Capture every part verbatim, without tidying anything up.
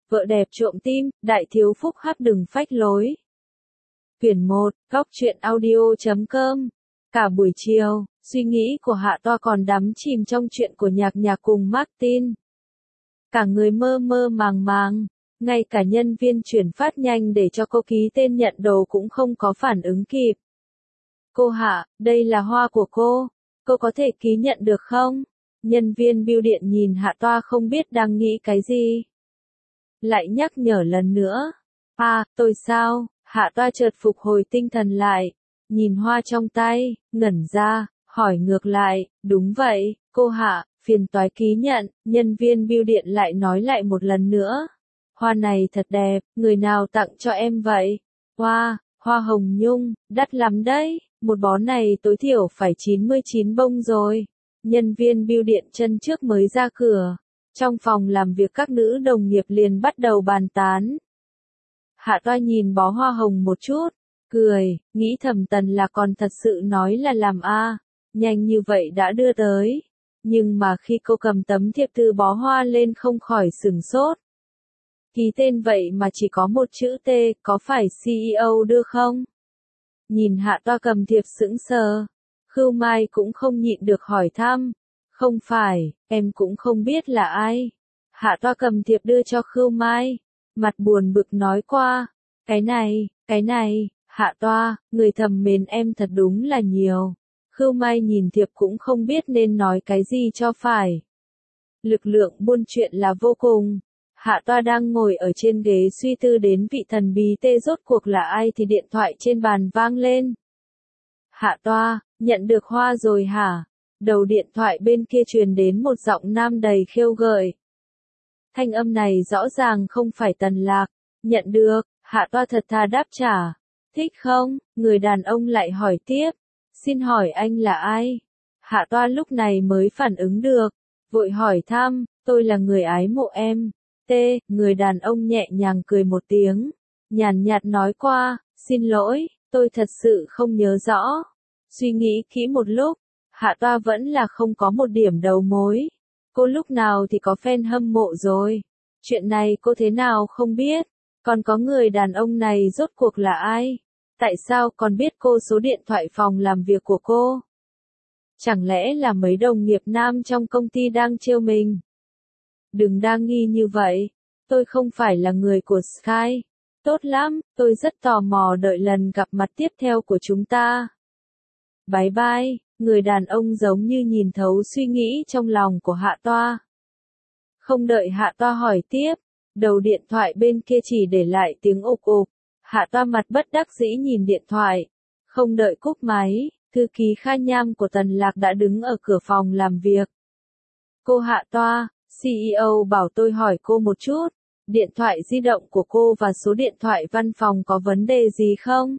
Vợ đẹp trộm tim, đại thiếu phúc hắc đừng phách lối. Quyển một, góc truyện audio chấm com. Cả buổi chiều, suy nghĩ của Hạ Toa còn đắm chìm trong chuyện của Nhạc Nhạc cùng Martin. Cả người mơ mơ màng màng, ngay cả nhân viên chuyển phát nhanh để cho cô ký tên nhận đồ cũng không có phản ứng kịp. Cô Hạ, đây là hoa của cô, cô có thể ký nhận được không? Nhân viên bưu điện nhìn Hạ Toa không biết đang nghĩ cái gì. Lại nhắc nhở lần nữa. À, tôi sao? Hạ Toa chợt phục hồi tinh thần lại, nhìn hoa trong tay, ngẩn ra, hỏi ngược lại, đúng vậy, cô Hạ, phiền toái ký nhận, nhân viên bưu điện lại nói lại một lần nữa. Hoa này thật đẹp, người nào tặng cho em vậy? Hoa, hoa hồng nhung, đắt lắm đấy, một bó này tối thiểu phải chín mươi chín bông rồi. Nhân viên bưu điện chân trước mới ra cửa. Trong phòng làm việc các nữ đồng nghiệp liền bắt đầu bàn tán. Hạ Toa nhìn bó hoa hồng một chút, cười, nghĩ thầm Tần là còn thật sự nói là làm a, nhanh như vậy đã đưa tới. Nhưng mà khi cô cầm tấm thiệp thư bó hoa lên không khỏi sửng sốt. Ký tên vậy mà chỉ có một chữ T, có phải xê e ô đưa không? Nhìn Hạ Toa cầm thiệp sững sờ, Khưu Mai cũng không nhịn được hỏi thăm. Không phải, em cũng không biết là ai. Hạ Toa cầm thiệp đưa cho Khưu Mai, mặt buồn bực nói qua, cái này, cái này, Hạ Toa, người thầm mến em thật đúng là nhiều. Khưu Mai nhìn thiệp cũng không biết nên nói cái gì cho phải. Lực lượng buôn chuyện là vô cùng. Hạ Toa đang ngồi ở trên ghế suy tư đến vị thần bí tê rốt cuộc là ai thì điện thoại trên bàn vang lên. Hạ Toa, nhận được hoa rồi hả? Đầu điện thoại bên kia truyền đến một giọng nam đầy khêu gợi. Thanh âm này rõ ràng không phải Tần Lạc. Nhận được, Hạ Toa thật thà đáp trả. Thích không? Người đàn ông lại hỏi tiếp. Xin hỏi anh là ai? Hạ Toa lúc này mới phản ứng được. Vội hỏi thăm, tôi là người ái mộ em. T, người đàn ông nhẹ nhàng cười một tiếng. Nhàn nhạt nói qua, xin lỗi, tôi thật sự không nhớ rõ. Suy nghĩ kỹ một lúc. Hạ Toa vẫn là không có một điểm đầu mối. Cô lúc nào thì có fan hâm mộ rồi. Chuyện này cô thế nào không biết. Còn có người đàn ông này rốt cuộc là ai? Tại sao còn biết cô số điện thoại phòng làm việc của cô? Chẳng lẽ là mấy đồng nghiệp nam trong công ty đang trêu mình? Đừng đa nghi như vậy. Tôi không phải là người của Sky. Tốt lắm, tôi rất tò mò đợi lần gặp mặt tiếp theo của chúng ta. Bye bye. Người đàn ông giống như nhìn thấu suy nghĩ trong lòng của Hạ Toa. Không đợi Hạ Toa hỏi tiếp, đầu điện thoại bên kia chỉ để lại tiếng ục ục. Hạ Toa mặt bất đắc dĩ nhìn điện thoại. Không đợi cúp máy, thư ký Kha Nham của Tần Lạc đã đứng ở cửa phòng làm việc. Cô Hạ Toa, xê e ô bảo tôi hỏi cô một chút, điện thoại di động của cô và số điện thoại văn phòng có vấn đề gì không?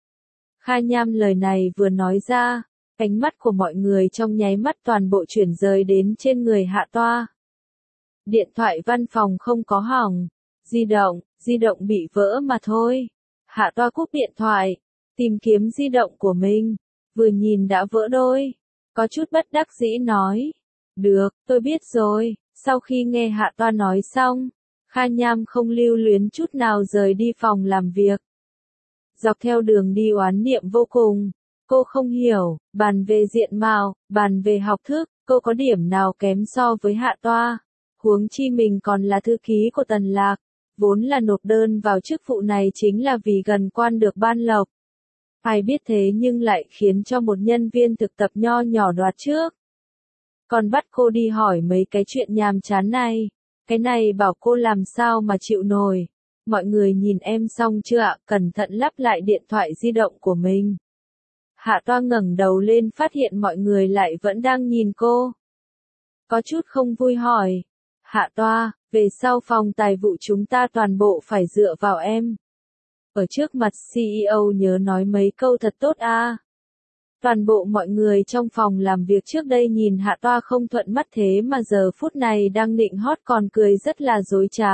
Kha Nham lời này vừa nói ra. Ánh mắt của mọi người trong nháy mắt toàn bộ chuyển rời đến trên người Hạ Toa. Điện thoại văn phòng không có hỏng. Di động, di động bị vỡ mà thôi. Hạ Toa cúp điện thoại. Tìm kiếm di động của mình. Vừa nhìn đã vỡ đôi. Có chút bất đắc dĩ nói. Được, tôi biết rồi. Sau khi nghe Hạ Toa nói xong, Kha Nham không lưu luyến chút nào rời đi phòng làm việc. Dọc theo đường đi oán niệm vô cùng. Cô không hiểu, bàn về diện mạo, bàn về học thức, cô có điểm nào kém so với Hạ Toa. Huống chi mình còn là thư ký của Tần Lạc, vốn là nộp đơn vào chức vụ này chính là vì gần quan được ban lộc. Ai biết thế nhưng lại khiến cho một nhân viên thực tập nho nhỏ đoạt trước. Còn bắt cô đi hỏi mấy cái chuyện nhàm chán này, cái này bảo cô làm sao mà chịu nổi. Mọi người nhìn em xong chưa ạ, cẩn thận lắp lại điện thoại di động của mình. Hạ Toa ngẩng đầu lên phát hiện mọi người lại vẫn đang nhìn cô. Có chút không vui hỏi. Hạ Toa, về sau phòng tài vụ chúng ta toàn bộ phải dựa vào em. Ở trước mặt xê e ô nhớ nói mấy câu thật tốt a. Toàn bộ mọi người trong phòng làm việc trước đây nhìn Hạ Toa không thuận mắt thế mà giờ phút này đang nịnh hót còn cười rất là dối trá.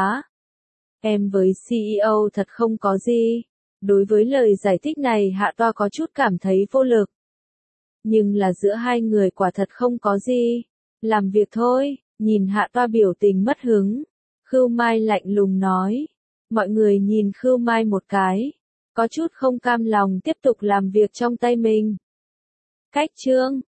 Em với xê e ô thật không có gì. Đối với lời giải thích này Hạ Toa có chút cảm thấy vô lực. Nhưng là giữa hai người quả thật không có gì. Làm việc thôi, nhìn Hạ Toa biểu tình mất hứng. Khưu Mai lạnh lùng nói. Mọi người nhìn Khưu Mai một cái, có chút không cam lòng tiếp tục làm việc trong tay mình. Cách chương